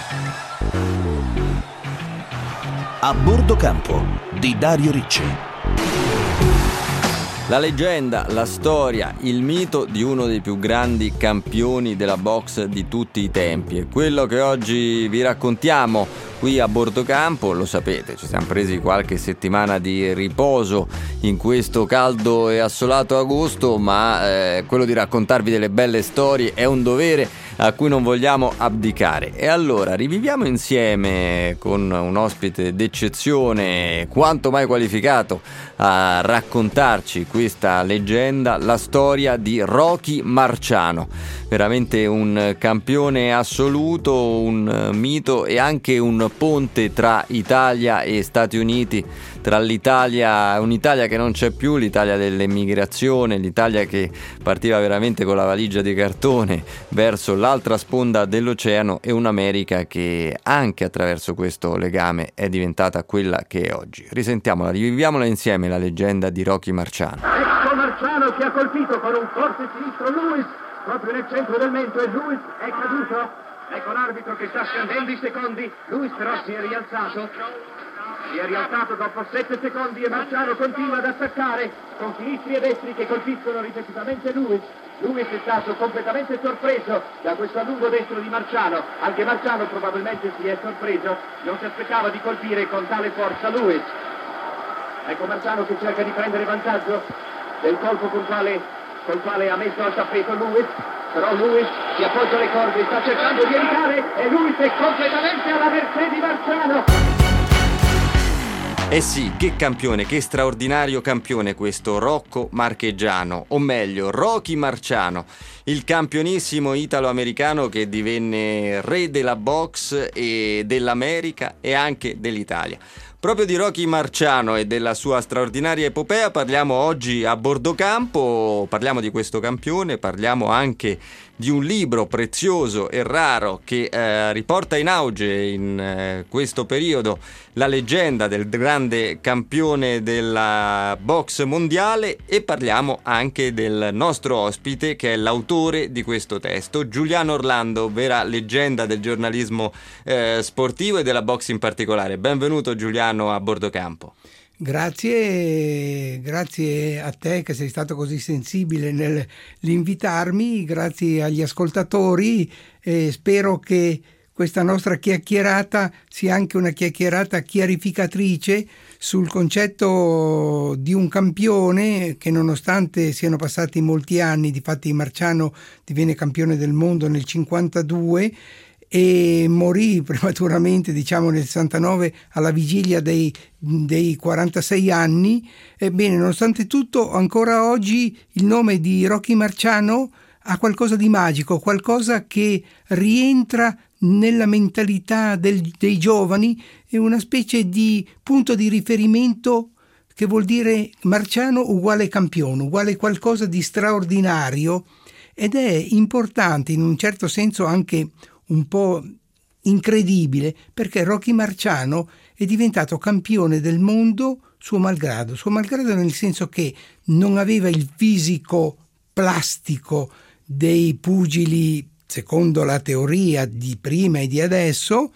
A bordo campo di Dario Ricci. La leggenda, la storia, il mito di uno dei più grandi campioni della box di tutti i tempi. E quello che oggi vi raccontiamo qui a bordo campo, lo sapete, ci siamo presi qualche settimana di riposo in questo caldo e assolato agosto, ma quello di raccontarvi delle belle storie è un dovere a cui non vogliamo abdicare. E allora riviviamo insieme con un ospite d'eccezione, quanto mai qualificato a raccontarci questa leggenda, la storia di Rocky Marciano. Veramente un campione assoluto, un mito e anche un ponte tra Italia e Stati Uniti, tra un'Italia che non c'è più, l'Italia dell'emigrazione, l'Italia che partiva veramente con la valigia di cartone verso l'altra sponda dell'oceano, e un'America che anche attraverso questo legame è diventata quella che è oggi. Risentiamola, riviviamola insieme, la leggenda di Rocky Marciano. Ecco Marciano che ha colpito con un forte sinistro Lewis proprio nel centro del mento, e Lewis è caduto. Ecco l'arbitro che sta scandendo i secondi. Lewis però si è rialzato dopo 7 secondi, e Marciano continua ad attaccare con sinistri e destri che colpiscono ripetutamente Lewis. Lewis è stato completamente sorpreso da questo allungo destro di Marciano. Anche Marciano probabilmente si è sorpreso, non si aspettava di colpire con tale forza Lewis. Ecco Marciano che cerca di prendere vantaggio del colpo col quale ha messo al tappeto Lewis, però Lewis si appoggia alle corde, sta cercando di evitare, e Lewis è completamente alla mercé di Marciano. Eh sì, che campione, che straordinario campione questo Rocco Marchegiano, o meglio Rocky Marciano, il campionissimo italo-americano che divenne re della box e dell'America e anche dell'Italia. Proprio di Rocky Marciano e della sua straordinaria epopea parliamo oggi a bordo campo. Parliamo di questo campione, parliamo anche di un libro prezioso e raro che riporta in auge in questo periodo la leggenda del grande campione della box mondiale, e parliamo anche del nostro ospite che è l'autore di questo testo, Giuliano Orlando, vera leggenda del giornalismo sportivo e della box in particolare. Benvenuto Giuliano a bordo campo. Grazie a te che sei stato così sensibile nell'invitarmi, grazie agli ascoltatori, e spero che questa nostra chiacchierata sia anche una chiacchierata chiarificatrice sul concetto di un campione che, nonostante siano passati molti anni, difatti Marciano divenne campione del mondo nel 52 e morì prematuramente, nel 69, alla vigilia dei 46 anni. Ebbene, nonostante tutto, ancora oggi il nome di Rocky Marciano ha qualcosa di magico, qualcosa che rientra nella mentalità dei giovani, è una specie di punto di riferimento che vuol dire Marciano uguale campione, uguale qualcosa di straordinario, ed è importante, in un certo senso anche un po' incredibile, perché Rocky Marciano è diventato campione del mondo suo malgrado nel senso che non aveva il fisico plastico dei pugili secondo la teoria di prima e di adesso,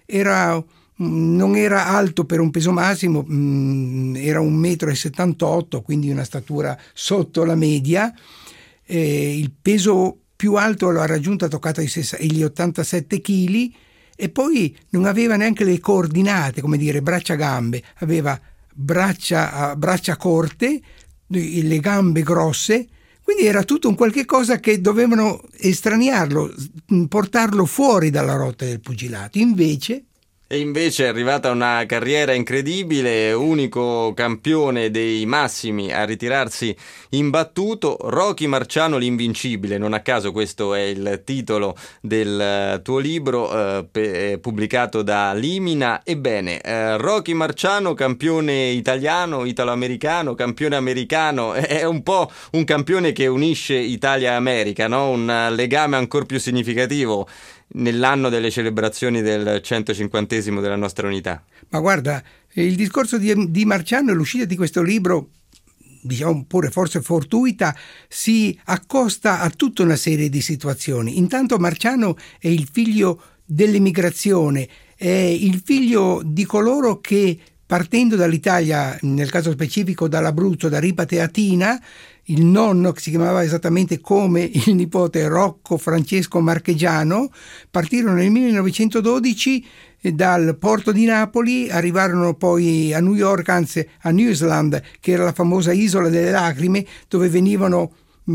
non era alto per un peso massimo, era 1,78 m, quindi una statura sotto la media. Il peso più alto lo ha raggiunto, ha toccato gli 87 kg, e poi non aveva neanche le coordinate, come dire, braccia-gambe, aveva braccia corte, le gambe grosse, quindi era tutto un qualche cosa che dovevano estraniarlo, portarlo fuori dalla rotta del pugilato. E invece è arrivata una carriera incredibile, unico campione dei massimi a ritirarsi imbattuto, Rocky Marciano l'invincibile. Non a caso questo è il titolo del tuo libro pubblicato da Limina. Ebbene, Rocky Marciano, campione italiano, italo-americano, campione americano, è un po' un campione che unisce Italia e America, no? Un legame ancora più significativo nell'anno delle celebrazioni del 150esimo della nostra unità. Ma guarda, il discorso di Marciano e l'uscita di questo libro, diciamo pure forse fortuita, si accosta a tutta una serie di situazioni. Intanto Marciano è il figlio dell'emigrazione, è il figlio di coloro che, partendo dall'Italia, nel caso specifico dall'Abruzzo, da Ripa Teatina, il nonno, che si chiamava esattamente come il nipote, Rocco Francesco Marchegiano, partirono nel 1912 dal porto di Napoli, arrivarono poi a New York, anzi a New Island, che era la famosa isola delle lacrime, dove venivano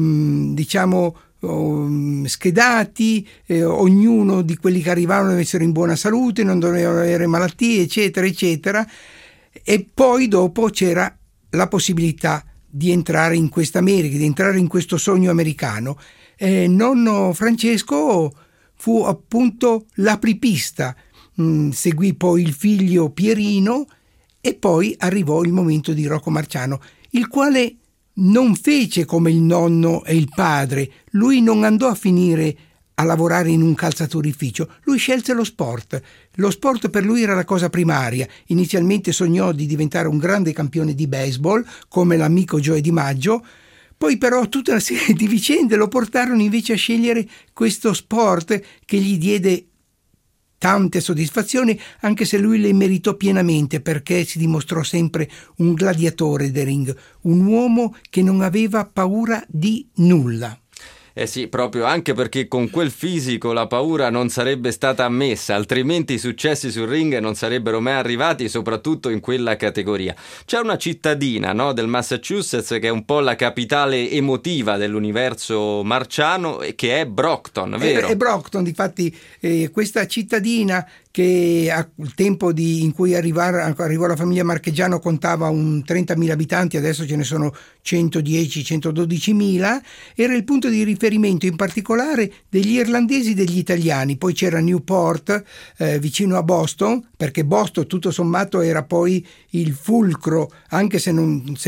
schedati, ognuno di quelli che arrivavano deve essere in buona salute, non dovevano avere malattie, eccetera eccetera. E poi dopo c'era la possibilità di entrare in questa America, di entrare in questo sogno americano. Nonno Francesco fu appunto l'apripista, seguì poi il figlio Pierino e poi arrivò il momento di Rocco Marciano, il quale non fece come il nonno e il padre. Lui non andò a finire a lavorare in un calzaturificio, lui scelse lo sport. Lo sport per lui era la cosa primaria. Inizialmente sognò di diventare un grande campione di baseball, come l'amico Joe DiMaggio, poi però tutta una serie di vicende lo portarono invece a scegliere questo sport che gli diede tante soddisfazioni, anche se lui le meritò pienamente, perché si dimostrò sempre un gladiatore del ring, un uomo che non aveva paura di nulla. Eh sì, proprio, anche perché con quel fisico la paura non sarebbe stata ammessa, altrimenti i successi sul ring non sarebbero mai arrivati, soprattutto in quella categoria. C'è una cittadina, no, del Massachusetts, che è un po' la capitale emotiva dell'universo marciano, e che è Brockton, vero? È Brockton, difatti, questa cittadina che al tempo in cui arrivò la famiglia Marchegiano contava un 30.000 abitanti, adesso ce ne sono 110-112.000, era il punto di riferimento in particolare degli irlandesi e degli italiani. Poi c'era Newport, vicino a Boston, perché Boston tutto sommato era poi il fulcro, anche se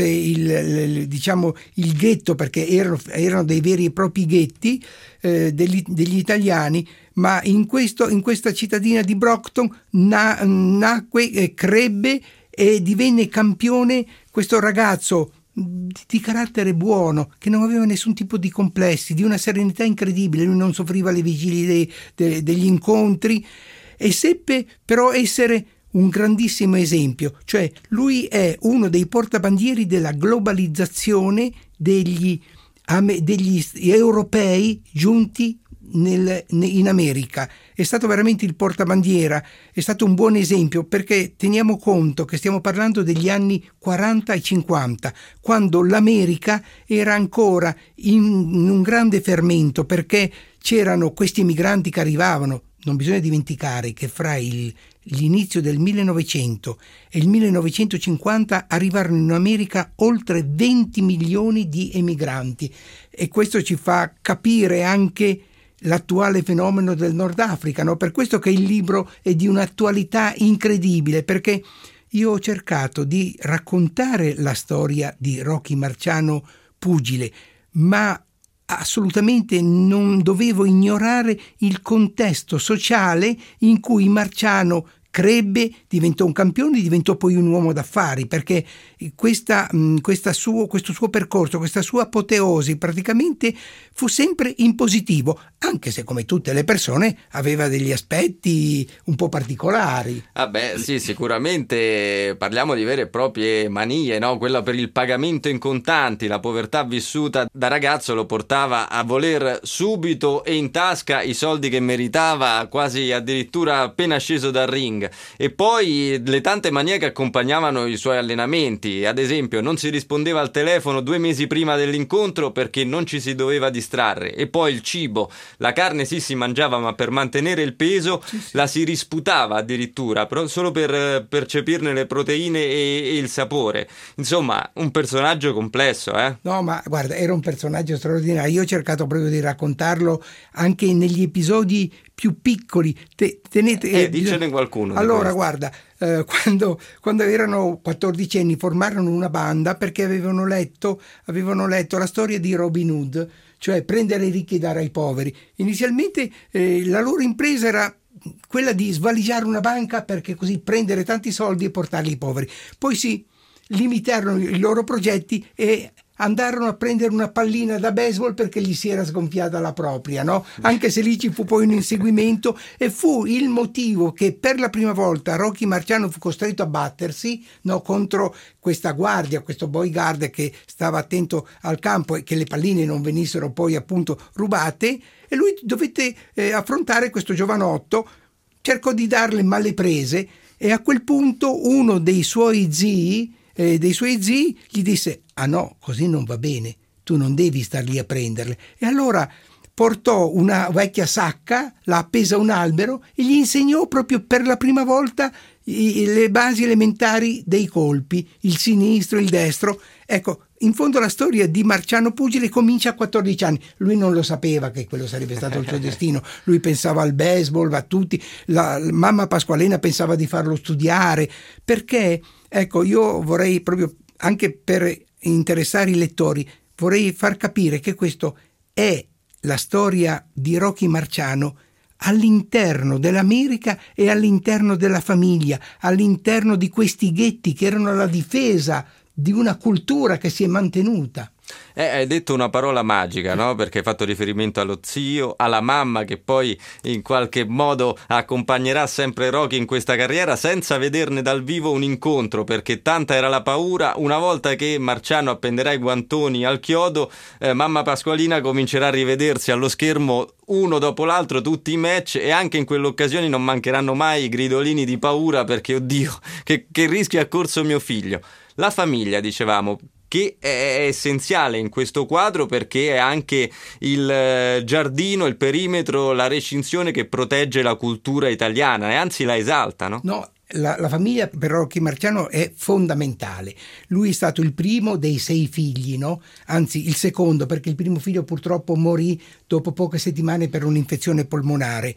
il ghetto, perché erano dei veri e propri ghetti degli italiani, ma in questa cittadina di Brockton nacque, crebbe e divenne campione questo ragazzo di carattere buono, che non aveva nessun tipo di complessi, di una serenità incredibile. Lui non soffriva le vigilie degli incontri e seppe però essere un grandissimo esempio. Cioè lui è uno dei portabandieri della globalizzazione degli europei giunti in America. È stato veramente il portabandiera, è stato un buon esempio, perché teniamo conto che stiamo parlando degli anni 40 e 50, quando l'America era ancora in un grande fermento, perché c'erano questi emigranti che arrivavano. Non bisogna dimenticare che fra l'inizio del 1900 e il 1950 arrivarono in America oltre 20 milioni di emigranti, e questo ci fa capire anche l'attuale fenomeno del Nord Africa, no? Per questo che il libro è di un'attualità incredibile, perché io ho cercato di raccontare la storia di Rocky Marciano pugile, ma assolutamente non dovevo ignorare il contesto sociale in cui Marciano crebbe, diventò un campione, diventò poi un uomo d'affari, perché questo suo percorso, questa sua apoteosi praticamente fu sempre in positivo, anche se come tutte le persone aveva degli aspetti un po' particolari. Sì, sicuramente parliamo di vere e proprie manie, no? Quella per il pagamento in contanti, la povertà vissuta da ragazzo lo portava a voler subito e in tasca i soldi che meritava, quasi addirittura appena sceso dal ring. E poi le tante manie che accompagnavano i suoi allenamenti. Ad esempio, non si rispondeva al telefono 2 mesi prima dell'incontro perché non ci si doveva distrarre. E poi il cibo, la carne sì si mangiava, ma per mantenere il peso la si risputava addirittura, solo per percepirne le proteine e il sapore. Insomma, un personaggio complesso, No, ma guarda, era un personaggio straordinario. Io ho cercato proprio di raccontarlo anche negli episodi più piccoli. Dicene qualcuno. Allora, guarda, quando erano 14 anni formarono una banda perché avevano letto la storia di Robin Hood, cioè prendere i ricchi e dare ai poveri. Inizialmente la loro impresa era quella di svaligiare una banca, perché così prendere tanti soldi e portarli ai poveri. Poi si limitarono i loro progetti e andarono a prendere una pallina da baseball perché gli si era sgonfiata la propria, no? Anche se lì ci fu poi un inseguimento, e fu il motivo che per la prima volta Rocky Marciano fu costretto a battersi, no, contro questa guardia, questo bodyguard che stava attento al campo e che le palline non venissero poi appunto rubate, e lui dovette affrontare questo giovanotto, cercò di darle male prese, e a quel punto uno dei suoi zii gli disse: ah no, così non va bene, tu non devi star lì a prenderle. E allora portò una vecchia sacca, la appesa a un albero e gli insegnò proprio per la prima volta le basi elementari dei colpi, il sinistro, il destro. Ecco, in fondo la storia di Marciano Pugile comincia a 14 anni. Lui non lo sapeva che quello sarebbe stato il suo destino. Lui pensava al baseball, a tutti. La mamma Pasqualena pensava di farlo studiare, perché, ecco, io vorrei proprio, anche per interessare i lettori, vorrei far capire che questo è la storia di Rocky Marciano all'interno dell'America e all'interno della famiglia, all'interno di questi ghetti che erano la difesa di una cultura che si è mantenuta. Hai detto una parola magica, no? Perché hai fatto riferimento allo zio, alla mamma che poi in qualche modo accompagnerà sempre Rocky in questa carriera senza vederne dal vivo un incontro, perché tanta era la paura. Una volta che Marciano appenderà i guantoni al chiodo, mamma Pasqualina comincerà a rivedersi allo schermo uno dopo l'altro tutti i match, e anche in quell'occasione non mancheranno mai i gridolini di paura, perché oddio, che rischio ha corso mio figlio. La famiglia, dicevamo, che è essenziale in questo quadro, perché è anche il giardino, il perimetro, la recinzione che protegge la cultura italiana e anzi la esalta, no? No, la famiglia per Rocky Marciano è fondamentale. Lui è stato il primo dei 6 figli, no? Anzi il secondo, perché il primo figlio purtroppo morì dopo poche settimane per un'infezione polmonare.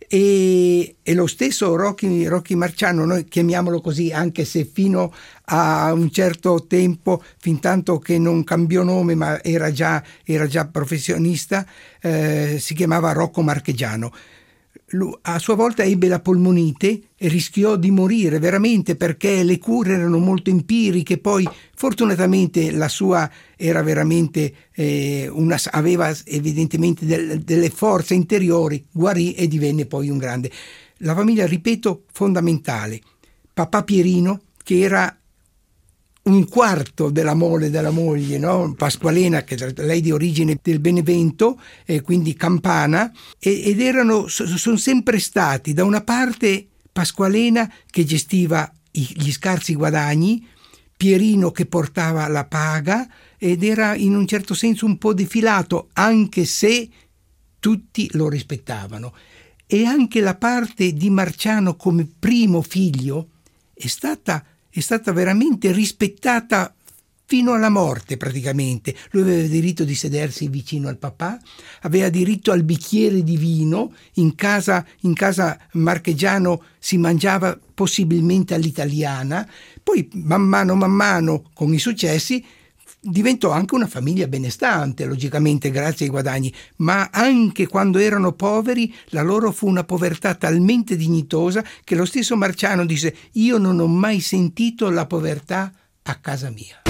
E lo stesso Rocky Marciano, noi chiamiamolo così, anche se fino a un certo tempo, fin tanto che non cambiò nome ma era già professionista, si chiamava Rocco Marchegiano. A sua volta ebbe la polmonite e rischiò di morire veramente, perché le cure erano molto empiriche. Poi fortunatamente la sua era veramente aveva evidentemente delle forze interiori, guarì e divenne poi un grande. La famiglia, ripeto, fondamentale. Papà Pierino, che era un quarto della mole della moglie, no? Pasqualena, che lei di origine del Benevento, quindi campana, ed sono sempre stati, da una parte Pasqualena che gestiva gli scarsi guadagni, Pierino che portava la paga, ed era in un certo senso un po' defilato, anche se tutti lo rispettavano. E anche la parte di Marciano come primo figlio è stata veramente rispettata fino alla morte praticamente. Lui aveva diritto di sedersi vicino al papà, aveva diritto al bicchiere di vino, in casa Marchegiano si mangiava possibilmente all'italiana. Poi man mano con i successi diventò anche una famiglia benestante, logicamente grazie ai guadagni, ma anche quando erano poveri la loro fu una povertà talmente dignitosa che lo stesso Marciano disse: io non ho mai sentito la povertà a casa mia.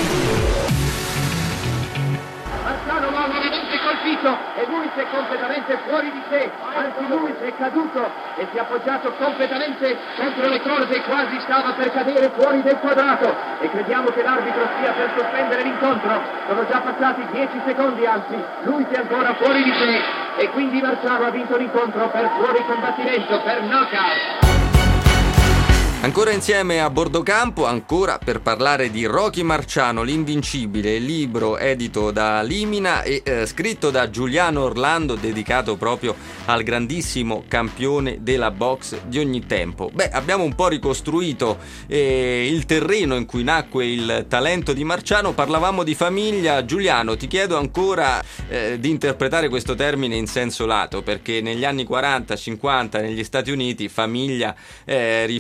Marciano va nuovamente colpito e Luis è completamente fuori di sé, anzi Luis è caduto e si è appoggiato completamente contro le corde, quasi stava per cadere fuori del quadrato, e crediamo che l'arbitro stia per sospendere l'incontro. Sono già passati 10 secondi, anzi Luis è ancora fuori di sé e quindi Marciano ha vinto l'incontro per fuori combattimento, per knockout. Ancora insieme a Bordo Campo, ancora per parlare di Rocky Marciano, l'invincibile, libro edito da Limina e scritto da Giuliano Orlando, dedicato proprio al grandissimo campione della box di ogni tempo. Abbiamo un po' ricostruito il terreno in cui nacque il talento di Marciano, parlavamo di famiglia. Giuliano, ti chiedo ancora di interpretare questo termine in senso lato, perché negli anni 40-50 negli Stati Uniti famiglia riferito al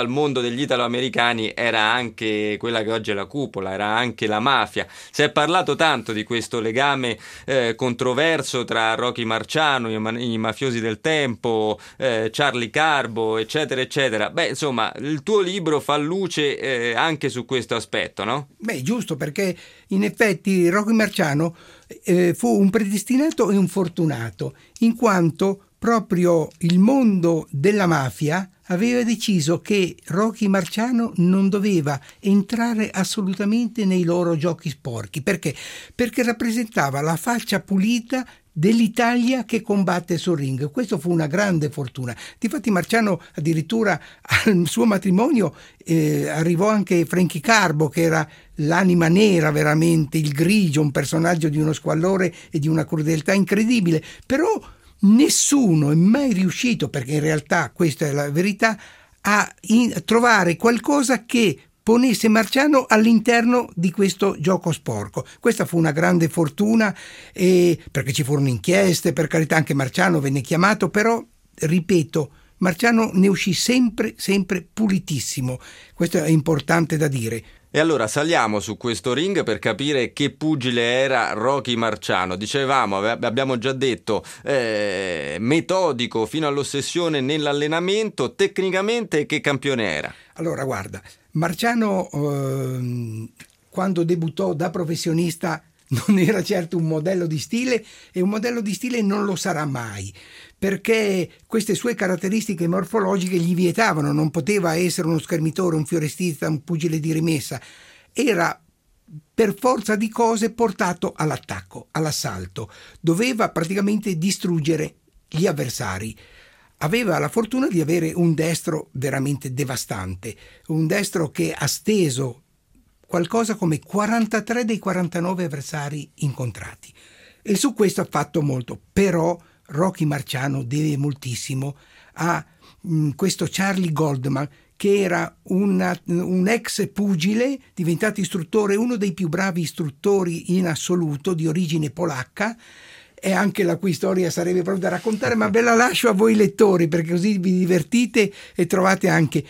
mondo degli italoamericani era anche quella che oggi è la cupola, era anche la mafia. Si è parlato tanto di questo legame controverso tra Rocky Marciano, i mafiosi del tempo, Charlie Carbo, eccetera, eccetera. Beh, insomma, il tuo libro fa luce anche su questo aspetto, no? Beh, giusto, perché in effetti Rocky Marciano fu un predestinato e un fortunato, in quanto proprio il mondo della mafia aveva deciso che Rocky Marciano non doveva entrare assolutamente nei loro giochi sporchi. Perché? Perché rappresentava la faccia pulita dell'Italia che combatte sul ring. Questo fu una grande fortuna. Difatti Marciano addirittura al suo matrimonio arrivò anche Frankie Carbo, che era l'anima nera, veramente il grigio, un personaggio di uno squallore e di una crudeltà incredibile. Però nessuno è mai riuscito, perché in realtà questa è la verità, a trovare qualcosa che ponesse Marciano all'interno di questo gioco sporco. Questa fu una grande fortuna, perché ci furono inchieste, per carità anche Marciano venne chiamato, però ripeto, Marciano ne uscì sempre pulitissimo. Questo è importante da dire. E allora saliamo su questo ring per capire che pugile era Rocky Marciano. Dicevamo, abbiamo già detto, metodico fino all'ossessione nell'allenamento. Tecnicamente che campione era? Allora guarda, Marciano quando debuttò da professionista non era certo un modello di stile, e un modello di stile non lo sarà mai, perché queste sue caratteristiche morfologiche gli vietavano. Non poteva essere uno schermitore, un fiorestista, un pugile di rimessa. Era per forza di cose portato all'attacco, all'assalto. Doveva praticamente distruggere gli avversari. Aveva la fortuna di avere un destro veramente devastante, un destro che ha steso qualcosa come 43 dei 49 avversari incontrati, e su questo ha fatto molto. Però Rocky Marciano deve moltissimo a questo Charlie Goldman, che era un ex pugile diventato istruttore, uno dei più bravi istruttori in assoluto, di origine polacca, e anche la cui storia sarebbe proprio da raccontare, ma ve la lascio a voi lettori, perché così vi divertite e trovate anche.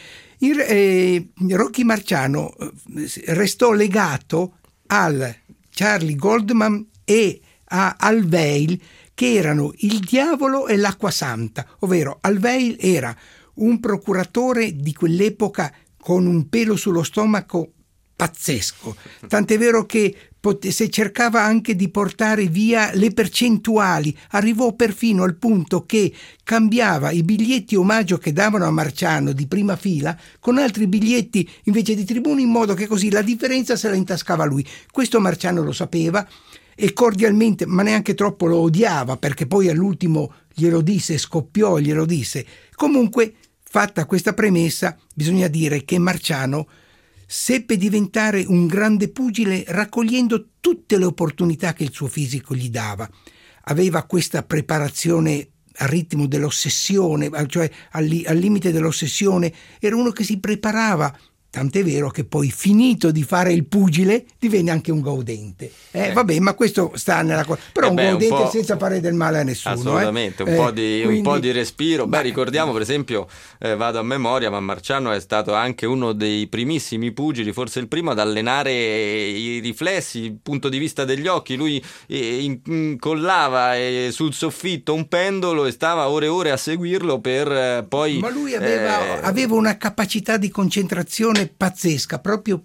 Rocky Marciano restò legato al Charlie Goldman e a Alveil, che erano il diavolo e l'acqua santa, ovvero Alveil era un procuratore di quell'epoca con un pelo sullo stomaco pazzesco, tant'è vero che se cercava anche di portare via le percentuali, arrivò perfino al punto che cambiava i biglietti omaggio che davano a Marciano di prima fila con altri biglietti invece di tribuna, in modo che così la differenza se la intascava lui. Questo Marciano lo sapeva e cordialmente, ma neanche troppo, lo odiava, perché poi all'ultimo glielo disse, scoppiò, glielo disse. Comunque, fatta questa premessa, bisogna dire che Marciano seppe diventare un grande pugile raccogliendo tutte le opportunità che il suo fisico gli dava. Aveva questa preparazione al ritmo dell'ossessione, cioè al limite dell'ossessione. Era uno che si preparava, tant'è vero che poi, finito di fare il pugile, divenne anche un gaudente. Vabbè, ma questo sta nella cosa. Però un gaudente senza fare del male a nessuno. Assolutamente, un po' di respiro. Ricordiamo per esempio, vado a memoria, ma Marciano è stato anche uno dei primissimi pugili, forse il primo, ad allenare i riflessi, il punto di vista degli occhi. Lui incollava sul soffitto un pendolo e stava ore e ore a seguirlo per poi... Ma lui aveva una capacità di concentrazione pazzesca, proprio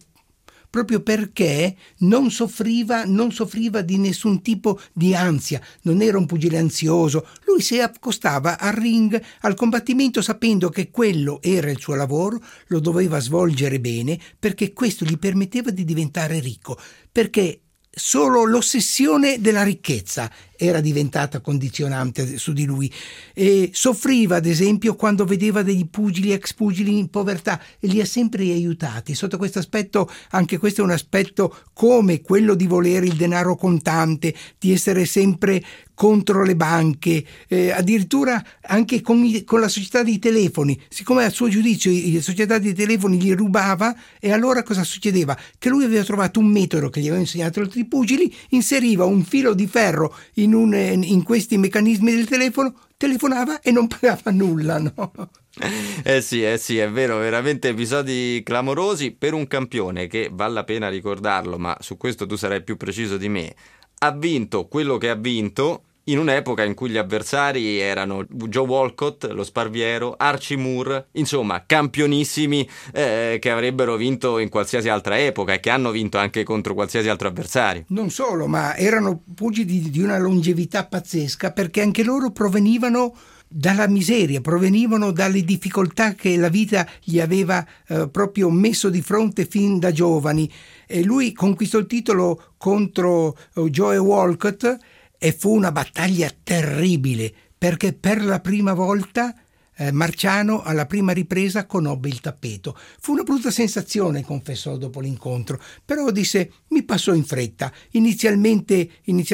perché non soffriva di nessun tipo di ansia, non era un pugile ansioso. Lui si accostava al ring, al combattimento, sapendo che quello era il suo lavoro, lo doveva svolgere bene, perché questo gli permetteva di diventare ricco, perché solo l'ossessione della ricchezza era diventata condizionante su di lui, e soffriva ad esempio quando vedeva degli pugili, ex pugili in povertà, e li ha sempre aiutati. Sotto questo aspetto, anche questo è un aspetto come quello di volere il denaro contante, di essere sempre contro le banche, addirittura anche con la società dei telefoni. Siccome a suo giudizio la società dei telefoni gli rubava, e allora cosa succedeva? Che lui aveva trovato un metodo che gli aveva insegnato altri pugili, inseriva un filo di ferro in questi meccanismi del telefono, telefonava e non pagava nulla, no? Sì, è vero, veramente episodi clamorosi per un campione che, vale la pena ricordarlo, ma su questo tu sarai più preciso di me, ha vinto quello che ha vinto in un'epoca in cui gli avversari erano Joe Walcott, lo Sparviero, Archie Moore, insomma campionissimi che avrebbero vinto in qualsiasi altra epoca e che hanno vinto anche contro qualsiasi altro avversario. Non solo, ma erano pugili di una longevità pazzesca, perché anche loro provenivano dalla miseria, provenivano dalle difficoltà che la vita gli aveva proprio messo di fronte fin da giovani, e lui conquistò il titolo contro Joe Walcott e fu una battaglia terribile, perché per la prima volta Marciano alla prima ripresa conobbe il tappeto. Fu una brutta sensazione, confessò dopo l'incontro, però disse: mi passò in fretta. Inizialmente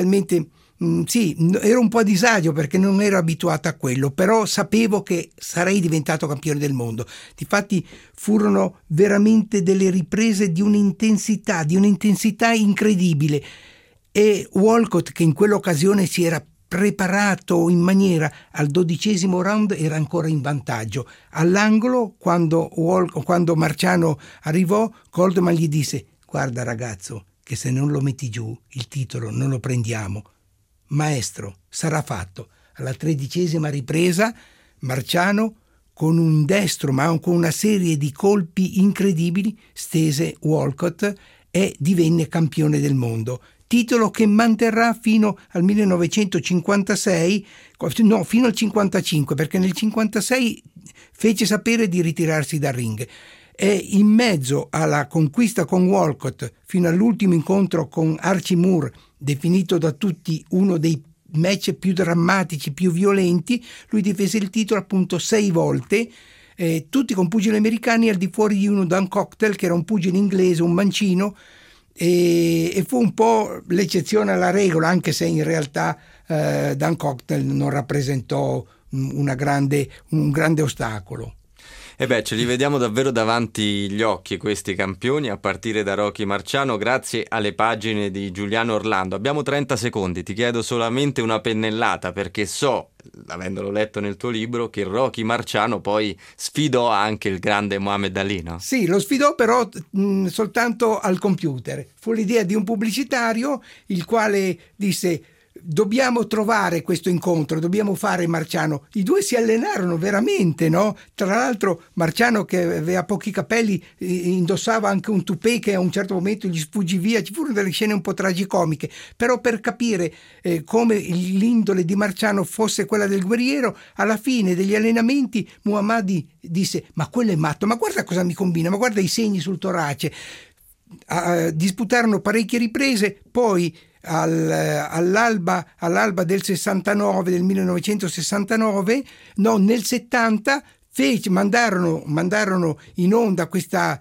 sì, ero un po' a disagio perché non ero abituato a quello, però sapevo che sarei diventato campione del mondo. Difatti furono veramente delle riprese di un'intensità incredibile, e Walcott, che in quell'occasione si era preparato in maniera, al 12° round era ancora in vantaggio. All'angolo, quando Marciano arrivò, Coldman gli disse: guarda ragazzo, che se non lo metti giù il titolo non lo prendiamo. Maestro, sarà fatto. Alla 13ª ripresa Marciano, con un destro ma con una serie di colpi incredibili, stese Walcott e divenne campione del mondo. Titolo che manterrà fino al 1956, no, fino al 55, perché nel 56 fece sapere di ritirarsi dal ring. E in mezzo alla conquista con Walcott, fino all'ultimo incontro con Archie Moore, definito da tutti uno dei match più drammatici, più violenti, lui difese il titolo appunto 6 volte, tutti con pugili americani, al di fuori di uno Dan Cocktail, che era un pugile inglese, un mancino, e fu un po' l'eccezione alla regola, anche se in realtà Dan Cocktail non rappresentò un grande ostacolo. E ce li vediamo davvero davanti gli occhi questi campioni, a partire da Rocky Marciano, grazie alle pagine di Giuliano Orlando. Abbiamo 30 secondi, ti chiedo solamente una pennellata, perché so, avendolo letto nel tuo libro, che Rocky Marciano poi sfidò anche il grande Muhammad Ali, no? Sì, lo sfidò però soltanto al computer. Fu l'idea di un pubblicitario, il quale disse: dobbiamo trovare questo incontro, dobbiamo fare Marciano. I due si allenarono veramente, no? Tra l'altro Marciano, che aveva pochi capelli, indossava anche un toupé che a un certo momento gli sfuggì via. Ci furono delle scene un po' tragicomiche, però per capire come l'indole di Marciano fosse quella del guerriero, alla fine degli allenamenti Muhammad disse: ma quello è matto, ma guarda cosa mi combina, ma guarda i segni sul torace. Disputarono parecchie riprese, poi all'alba del 1969, nel 70 mandarono in onda questo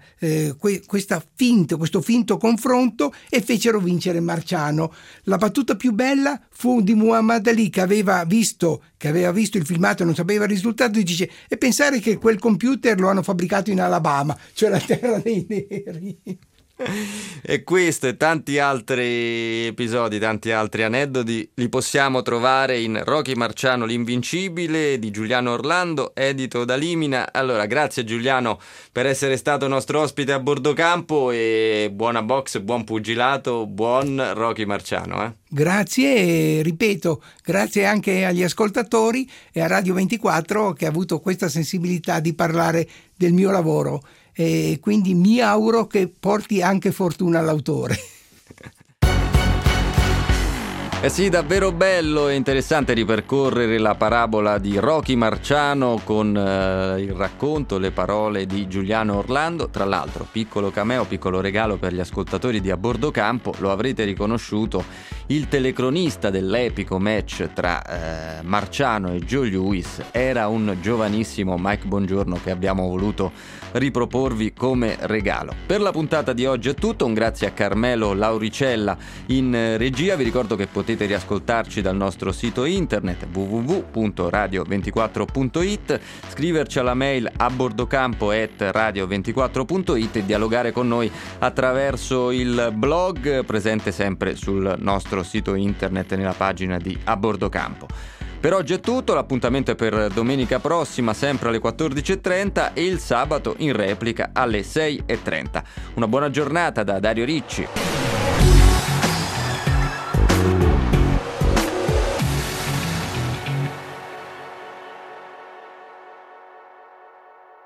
finto confronto e fecero vincere Marciano. La battuta più bella fu di Muhammad Ali, che aveva visto il filmato e non sapeva il risultato, e dice: e pensare che quel computer lo hanno fabbricato in Alabama, cioè la terra dei neri. E questo e tanti altri episodi, tanti altri aneddoti li possiamo trovare in Rocky Marciano l'Invincibile di Giuliano Orlando, edito da Limina. Allora, grazie Giuliano per essere stato nostro ospite a bordo campo, e buona box, buon pugilato, buon Rocky Marciano. Grazie, e ripeto, grazie anche agli ascoltatori e a Radio 24, che ha avuto questa sensibilità di parlare del mio lavoro, e quindi mi auguro che porti anche fortuna all'autore. Sì, davvero bello e interessante ripercorrere la parabola di Rocky Marciano con il racconto, le parole di Giuliano Orlando. Tra l'altro, piccolo cameo, piccolo regalo per gli ascoltatori di A Bordo Campo, lo avrete riconosciuto, il telecronista dell'epico match tra Marciano e Joe Louis era un giovanissimo Mike Bongiorno, che abbiamo voluto riproporvi come regalo. Per la puntata di oggi è tutto, un grazie a Carmelo Lauricella in regia. Vi ricordo che potete riascoltarci dal nostro sito internet www.radio24.it, scriverci alla mail abordocampo@radio24.it e dialogare con noi attraverso il blog presente sempre sul nostro sito internet nella pagina di A Bordo Campo. Per oggi è tutto, l'appuntamento è per domenica prossima, sempre alle 14.30 e il sabato in replica alle 6.30. Una buona giornata da Dario Ricci.